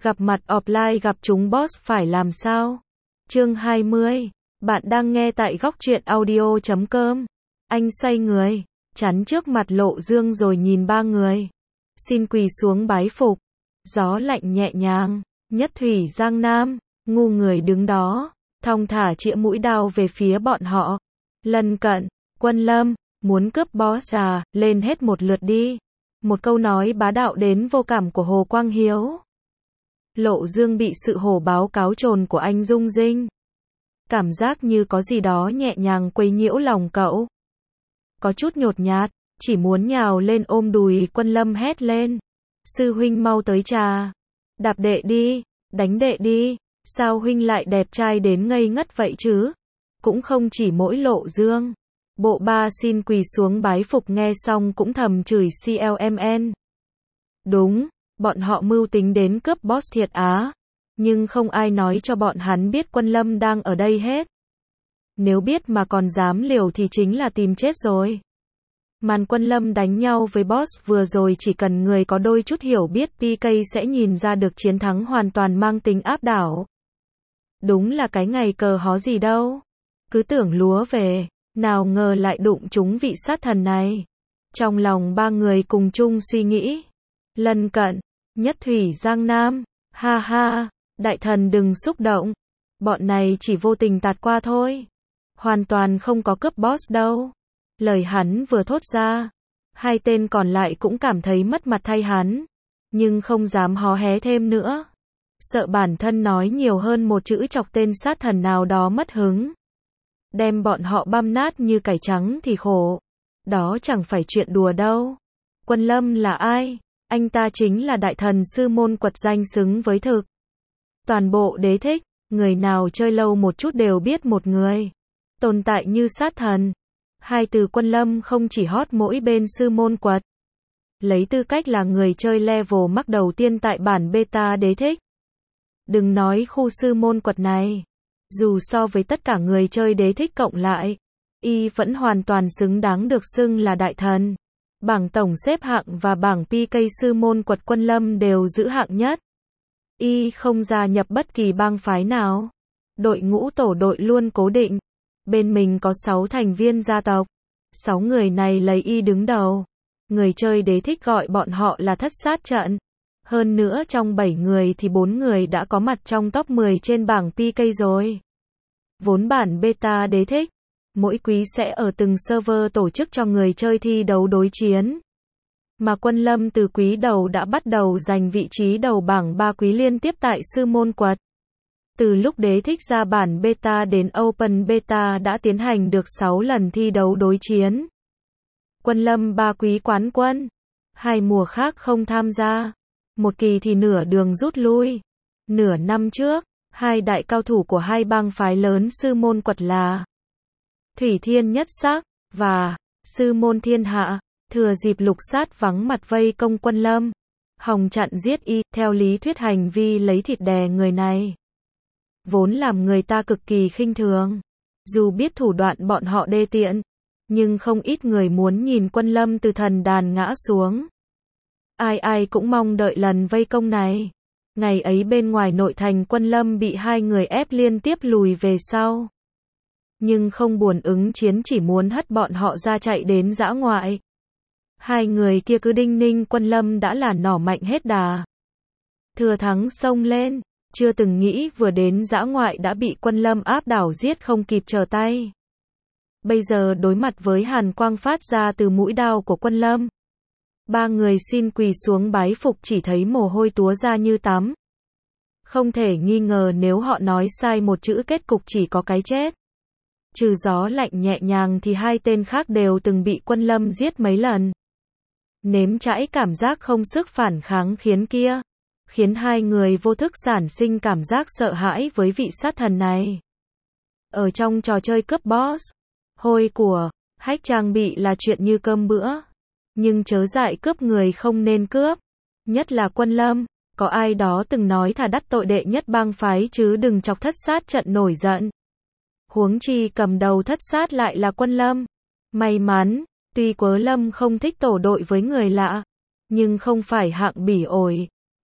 Gặp mặt offline gặp chúng boss phải làm sao? Chương 20. Bạn đang nghe tại góc truyện audio.com. Anh xoay người, chắn trước mặt Lộ Dương rồi nhìn ba người. Xin quỳ xuống bái phục. Gió lạnh nhẹ nhàng, nhất thủy giang nam, ngu người đứng đó, thong thả chĩa mũi đao về phía bọn họ. Lân cận, Quân Lâm, muốn cướp boss à, lên hết một lượt đi. Một câu nói bá đạo đến vô cảm của Hồ Quang Hiếu. Lộ Dương bị sự hổ báo cáo trồn của anh rung rinh. Cảm giác như có gì đó nhẹ nhàng quấy nhiễu lòng cậu. Có chút nhột nhạt, chỉ muốn nhào lên ôm đùi. Quân Lâm hét lên. Sư huynh mau tới trà. Đạp đệ đi, đánh đệ đi. Sao huynh lại đẹp trai đến ngây ngất vậy chứ? Cũng không chỉ mỗi Lộ Dương. Bộ ba xin quỳ xuống bái phục nghe xong cũng thầm chửi CLMN. Đúng, bọn họ mưu tính đến cướp boss thiệt á. Nhưng không ai nói cho bọn hắn biết Quân Lâm đang ở đây hết. Nếu biết mà còn dám liều thì chính là tìm chết rồi. Màn Quân Lâm đánh nhau với boss vừa rồi chỉ cần người có đôi chút hiểu biết PK sẽ nhìn ra được chiến thắng hoàn toàn mang tính áp đảo. Đúng là cái ngày cờ hó gì đâu. Cứ tưởng lúa về, nào ngờ lại đụng trúng vị sát thần này. Trong lòng ba người cùng chung suy nghĩ. Lân cận, nhất thủy giang nam, ha ha, đại thần đừng xúc động. Bọn này chỉ vô tình tạt qua thôi. Hoàn toàn không có cướp boss đâu. Lời hắn vừa thốt ra, hai tên còn lại cũng cảm thấy mất mặt thay hắn. Nhưng không dám hó hé thêm nữa. Sợ bản thân nói nhiều hơn một chữ chọc tên sát thần nào đó mất hứng. Đem bọn họ băm nát như cải trắng thì khổ. Đó chẳng phải chuyện đùa đâu. Quân Lâm là ai? Anh ta chính là đại thần sư môn quật danh xứng với thực. Toàn bộ đế thích, người nào chơi lâu một chút đều biết một người. Tồn tại như sát thần. Hai từ Quân Lâm không chỉ hot mỗi bên sư môn quật. Lấy tư cách là người chơi level max đầu tiên tại bản beta đế thích. Đừng nói khu sư môn quật này. Dù so với tất cả người chơi đế thích cộng lại, y vẫn hoàn toàn xứng đáng được xưng là đại thần. Bảng tổng xếp hạng và bảng PK sư môn quật Quân Lâm đều giữ hạng nhất. Y không gia nhập bất kỳ bang phái nào. Đội ngũ tổ đội luôn cố định. Bên mình có 6 thành viên gia tộc. 6 người này lấy y đứng đầu. Người chơi đế thích gọi bọn họ là thất sát trận. Hơn nữa trong 7 người thì 4 người đã có mặt trong top 10 trên bảng PK rồi. Vốn bản beta đế thích, mỗi quý sẽ ở từng server tổ chức cho người chơi thi đấu đối chiến. Mà Quân Lâm từ quý đầu đã bắt đầu giành vị trí đầu bảng 3 quý liên tiếp tại sư môn quật. Từ lúc đế thích ra bản beta đến open beta đã tiến hành được 6 lần thi đấu đối chiến. Quân Lâm 3 quý quán quân, 2 mùa khác không tham gia. Một kỳ thì nửa đường rút lui. Nửa năm trước, hai đại cao thủ của hai bang phái lớn sư môn quật là Thủy Thiên Nhất Sắc và Sư Môn Thiên Hạ, thừa dịp lục sát vắng mặt vây công Quân Lâm, hòng chặn giết y. Theo lý thuyết hành vi lấy thịt đè người này vốn làm người ta cực kỳ khinh thường. Dù biết thủ đoạn bọn họ đê tiện, nhưng không ít người muốn nhìn Quân Lâm từ thần đàn ngã xuống. Ai ai cũng mong đợi lần vây công này. Ngày ấy bên ngoài nội thành Quân Lâm bị hai người ép liên tiếp lùi về sau. Nhưng không buồn ứng chiến, chỉ muốn hất bọn họ ra chạy đến dã ngoại. Hai người kia cứ đinh ninh Quân Lâm đã là nỏ mạnh hết đà. Thừa thắng xông lên, chưa từng nghĩ vừa đến dã ngoại đã bị Quân Lâm áp đảo giết không kịp trở tay. Bây giờ đối mặt với hàn quang phát ra từ mũi đao của Quân Lâm. Ba người xin quỳ xuống bái phục, chỉ thấy mồ hôi túa ra như tắm. Không thể nghi ngờ nếu họ nói sai một chữ kết cục chỉ có cái chết. Trừ gió lạnh nhẹ nhàng thì hai tên khác đều từng bị Quân Lâm giết mấy lần. Nếm trải cảm giác không sức phản kháng khiến hai người vô thức sản sinh cảm giác sợ hãi với vị sát thần này. Ở trong trò chơi cướp boss, hôi của, hack trang bị là chuyện như cơm bữa. Nhưng chớ dại cướp người không nên cướp. Nhất là Quân Lâm, có ai đó từng nói thà đắc tội đệ nhất bang phái chứ đừng chọc thất sát trận nổi giận. Huống chi cầm đầu thất sát lại là Quân Lâm. May mắn, tuy Quớ Lâm không thích tổ đội với người lạ, nhưng không phải hạng bỉ ổi.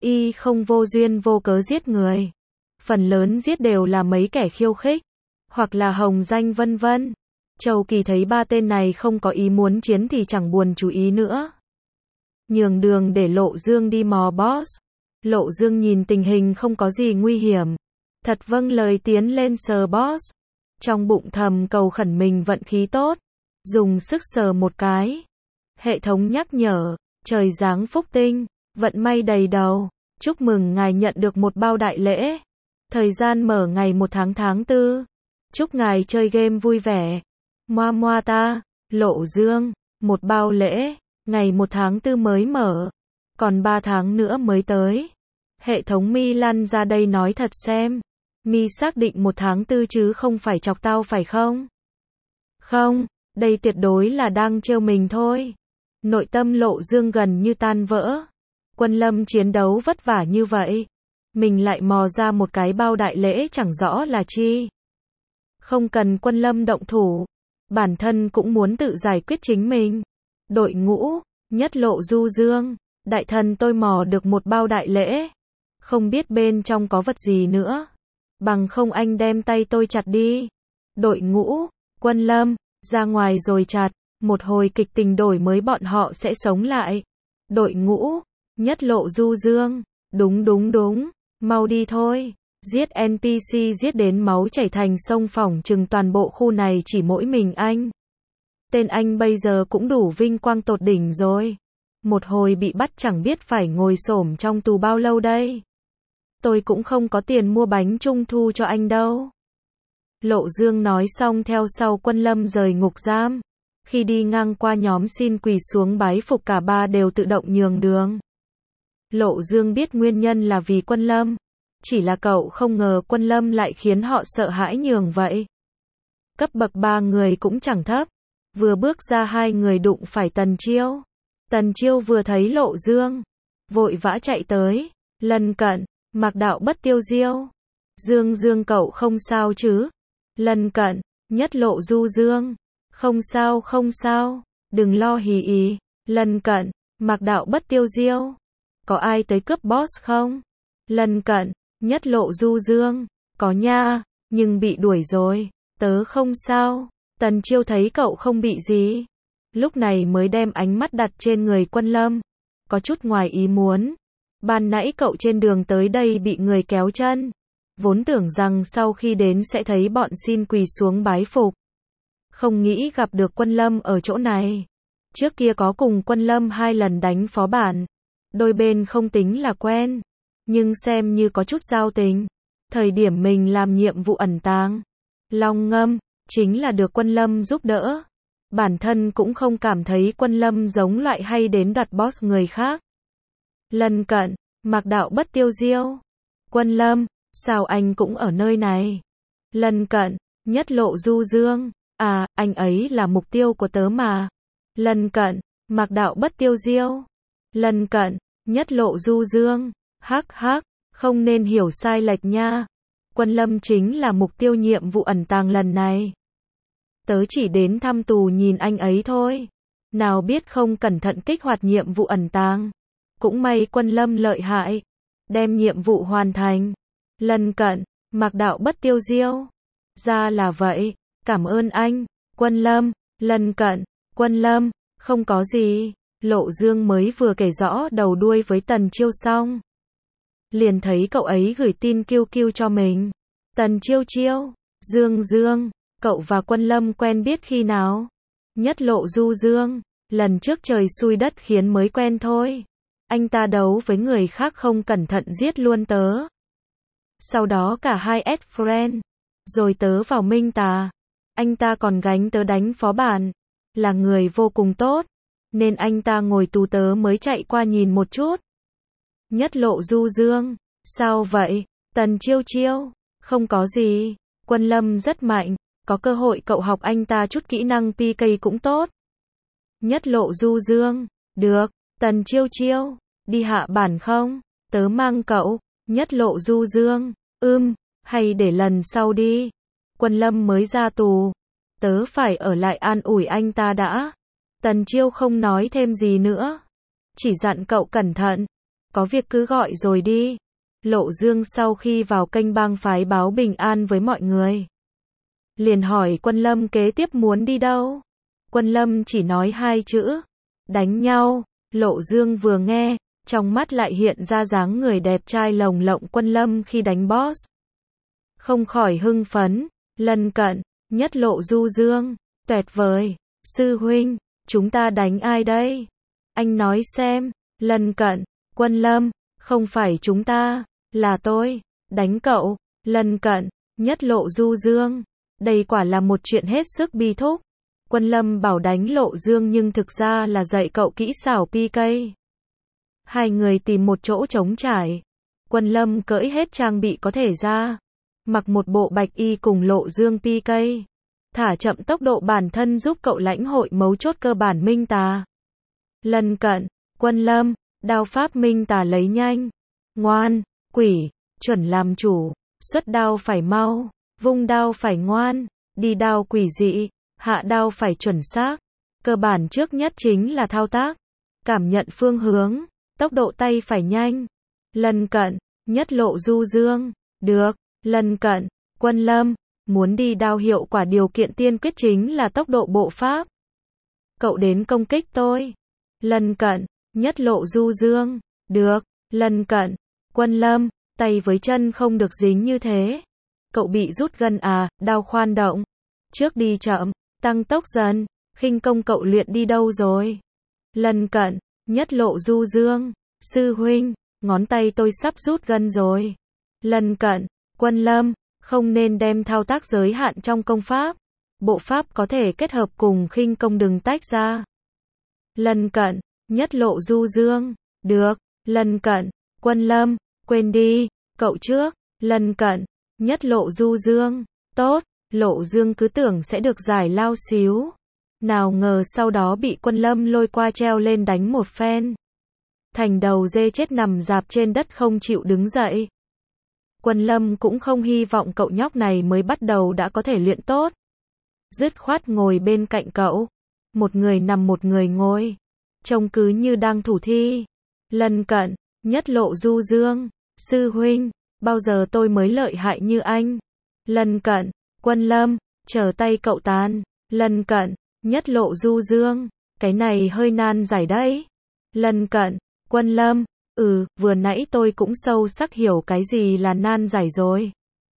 Y không vô duyên vô cớ giết người. Phần lớn giết đều là mấy kẻ khiêu khích, hoặc là hồng danh vân vân. Châu Kỳ thấy ba tên này không có ý muốn chiến thì chẳng buồn chú ý nữa. Nhường đường để Lộ Dương đi mò boss. Lộ Dương nhìn tình hình không có gì nguy hiểm. Thật vâng lời tiến lên sờ boss. Trong bụng thầm cầu khẩn mình vận khí tốt. Dùng sức sờ một cái. Hệ thống nhắc nhở, trời giáng phúc tinh, vận may đầy đầu. Chúc mừng ngài nhận được một bao đại lễ. Thời gian mở ngày 1 tháng 4. Chúc ngài chơi game vui vẻ. Moa moa ta, Lộ Dương, một bao lễ, ngày 1 tháng 4 mới mở. Còn 3 tháng nữa mới tới. Hệ thống mi lăn ra đây nói thật xem. Mi xác định 1 tháng 4 chứ không phải chọc tao phải không? Không, đây tuyệt đối là đang trêu mình thôi. Nội tâm Lộ Dương gần như tan vỡ. Quân Lâm chiến đấu vất vả như vậy. Mình lại mò ra một cái bao đại lễ chẳng rõ là chi. Không cần Quân Lâm động thủ. Bản thân cũng muốn tự giải quyết chính mình. Đội ngũ, nhất Lộ Du Dương. Đại thần tôi mò được một bao đại lễ. Không biết bên trong có vật gì nữa. Bằng không anh đem tay tôi chặt đi. Đội ngũ, Quân Lâm, ra ngoài rồi chặt. Một hồi kịch tình đổi mới bọn họ sẽ sống lại. Đội ngũ, nhất Lộ Du Dương. Đúng. Mau đi thôi. Giết NPC giết đến máu chảy thành sông phỏng chừng toàn bộ khu này chỉ mỗi mình anh. Tên anh bây giờ cũng đủ vinh quang tột đỉnh rồi. Một hồi bị bắt chẳng biết phải ngồi xổm trong tù bao lâu đây. Tôi cũng không có tiền mua bánh trung thu cho anh đâu. Lộ Dương nói xong theo sau Quân Lâm rời ngục giam. Khi đi ngang qua nhóm xin quỳ xuống bái phục cả ba đều tự động nhường đường. Lộ Dương biết nguyên nhân là vì Quân Lâm. Chỉ là cậu không ngờ Quân Lâm lại khiến họ sợ hãi nhường vậy. Cấp bậc 3 người cũng chẳng thấp. Vừa bước ra hai người đụng phải Tần Chiêu. Tần Chiêu vừa thấy Lộ Dương, vội vã chạy tới, lần cận, Mạc Đạo Bất Tiêu Diêu. Dương cậu không sao chứ? Lần cận, nhất Lộ Du Dương. Không sao, đừng lo hì ý. Lần cận, Mạc Đạo Bất Tiêu Diêu. Có ai tới cướp boss không? Lần cận, nhất Lộ Du Dương. Có nha, nhưng bị đuổi rồi. Tớ không sao. Tần Chiêu thấy cậu không bị gì. Lúc này mới đem ánh mắt đặt trên người Quân Lâm. Có chút ngoài ý muốn. Ban nãy cậu trên đường tới đây bị người kéo chân. Vốn tưởng rằng sau khi đến sẽ thấy bọn xin quỳ xuống bái phục. Không nghĩ gặp được Quân Lâm ở chỗ này. Trước kia có cùng Quân Lâm 2 lần đánh phó bản. Đôi bên không tính là quen. Nhưng xem như có chút giao tình. Thời điểm mình làm nhiệm vụ ẩn tàng. Long Ngâm, chính là được Quân Lâm giúp đỡ. Bản thân cũng không cảm thấy Quân Lâm giống loại hay đến đặt boss người khác. Lần cận, Mạc Đạo Bất Tiêu Diêu. Quân Lâm, sao anh cũng ở nơi này? Lần cận, nhất Lộ Du Dương. À, anh ấy là mục tiêu của tớ mà. Lần cận, Mạc Đạo Bất Tiêu Diêu. Lần cận, nhất Lộ Du Dương. Hắc, không nên hiểu sai lệch nha. Quân Lâm chính là mục tiêu nhiệm vụ ẩn tàng lần này. Tớ chỉ đến thăm tù nhìn anh ấy thôi. Nào biết không cẩn thận kích hoạt nhiệm vụ ẩn tàng. Cũng may Quân Lâm lợi hại. Đem nhiệm vụ hoàn thành. Lần cận, Mạc Đạo Bất Tiêu Diêu. Ra là vậy. Cảm ơn anh, Quân Lâm. Lần cận, Quân Lâm. Không có gì. Lộ Dương mới vừa kể rõ đầu đuôi với Tần Chiêu xong. Liền thấy cậu ấy gửi tin QQ cho mình. Tần Chiêu, Dương, cậu và Quân Lâm quen biết khi nào? Nhất Lộ Du Dương. Lần trước trời xui đất khiến mới quen thôi. Anh ta đấu với người khác không cẩn thận giết luôn tớ. Sau đó cả hai add friend. Rồi tớ vào Minh Tà. Anh ta còn gánh tớ đánh phó bản. Là người vô cùng tốt. Nên anh ta ngồi tù tớ mới chạy qua nhìn một chút. Nhất Lộ Du Dương. Sao vậy? Tần Chiêu. Không có gì. Quân Lâm rất mạnh. Có cơ hội cậu học anh ta chút kỹ năng PK cũng tốt. Nhất Lộ Du Dương. Được. Tần Chiêu. Đi hạ bản không? Tớ mang cậu. Nhất Lộ Du Dương. Hay để lần sau đi. Quân Lâm mới ra tù. Tớ phải ở lại an ủi anh ta đã. Tần Chiêu không nói thêm gì nữa. Chỉ dặn cậu cẩn thận. có việc cứ gọi rồi đi. Lộ Dương sau khi vào kênh bang phái báo bình an với mọi người, liền hỏi Quân Lâm kế tiếp muốn đi đâu. Quân Lâm chỉ nói hai chữ, đánh nhau. Lộ Dương vừa nghe, trong mắt lại hiện ra dáng người đẹp trai lồng lộng Quân Lâm khi đánh boss. Không khỏi hưng phấn, lân cận, nhất Lộ du dương, tuyệt vời, sư huynh, chúng ta đánh ai đây? Anh nói xem, lân cận, Quân Lâm, không phải chúng ta, là tôi, đánh cậu, lân cận, nhất Lộ du dương. Đây quả là một chuyện hết sức bi thúc. Quân Lâm bảo đánh Lộ Dương nhưng thực ra là dạy cậu kỹ xảo PK. Hai người tìm một chỗ trống trải. Quân Lâm cởi hết trang bị có thể ra, mặc một bộ bạch y cùng Lộ Dương PK. Thả chậm tốc độ bản thân giúp cậu lãnh hội mấu chốt cơ bản minh tà. Lân cận, Quân Lâm, đao pháp minh tà lấy nhanh. Ngoan, quỷ, chuẩn làm chủ, xuất đao phải mau, vung đao phải ngoan, đi đao quỷ dị, hạ đao phải chuẩn xác. Cơ bản trước nhất chính là thao tác, cảm nhận phương hướng, tốc độ tay phải nhanh. Lân cận, nhất Lộ du dương, được, lân cận, Quân Lâm, muốn đi đao hiệu quả điều kiện tiên quyết chính là tốc độ bộ pháp. Cậu đến công kích tôi. Lân cận, nhất Lộ du dương, được, lân cận, Quân Lâm, tay với chân không được dính như thế. Cậu bị rút gân à, đao khoan động. Trước đi chậm, tăng tốc dần, khinh công cậu luyện đi đâu rồi? Lân cận, nhất Lộ du dương, sư huynh, ngón tay tôi sắp rút gân rồi. Lân cận, Quân Lâm, không nên đem thao tác giới hạn trong công pháp. Bộ pháp có thể kết hợp cùng khinh công đừng tách ra. Lân cận, nhất Lộ du dương, được, lân cận, Quân Lâm, quên đi, cậu trước, lân cận, nhất Lộ du dương, tốt, Lộ Dương cứ tưởng sẽ được giải lao xíu. Nào ngờ sau đó bị Quân Lâm lôi qua treo lên đánh một phen. Thành đầu dê chết nằm rạp trên đất không chịu đứng dậy. Quân Lâm cũng không hy vọng cậu nhóc này mới bắt đầu đã có thể luyện tốt. Dứt khoát ngồi bên cạnh cậu. Một người nằm một người ngồi. Trông cứ như đang thủ thi. Lân cận, nhất Lộ du dương, sư huynh, bao giờ tôi mới lợi hại như anh? Lân cận, Quân Lâm, chờ tay cậu tàn. Lân cận, nhất Lộ du dương, cái này hơi nan giải đấy. Lân cận, Quân Lâm, vừa nãy tôi cũng sâu sắc hiểu cái gì là nan giải rồi.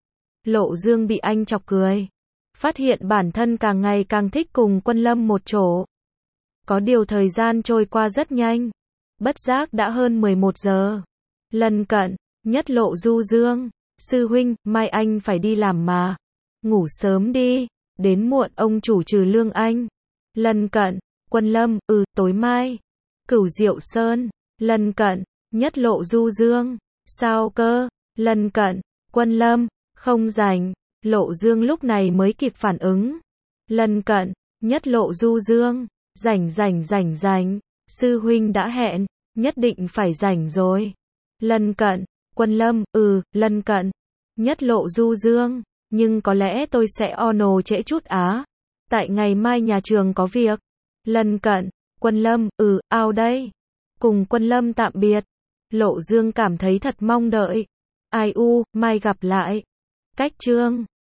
Lộ Dương bị anh chọc cười. Phát hiện bản thân càng ngày càng thích cùng Quân Lâm một chỗ. Có điều thời gian trôi qua rất nhanh. Bất giác đã hơn 11 giờ. Lân cận, nhất Lộ du dương, sư huynh, mai anh phải đi làm mà. Ngủ sớm đi, đến muộn ông chủ trừ lương anh. Lân cận, Quân Lâm, tối mai. Cửu Diệu Sơn. Lân cận, nhất Lộ du dương, sao cơ? Lân cận, Quân Lâm, không rảnh. Lộ Dương lúc này mới kịp phản ứng. Lân cận, nhất Lộ du dương, rảnh, sư huynh đã hẹn, nhất định phải rảnh rồi. Lân cận, Quân Lâm, lân cận, nhất Lộ du dương, nhưng có lẽ tôi sẽ ono trễ chút á. Tại ngày mai nhà trường có việc. Lân cận, Quân Lâm, ao đây. Cùng Quân Lâm tạm biệt. Lộ Dương cảm thấy thật mong đợi. Ai mai gặp lại. Cách chương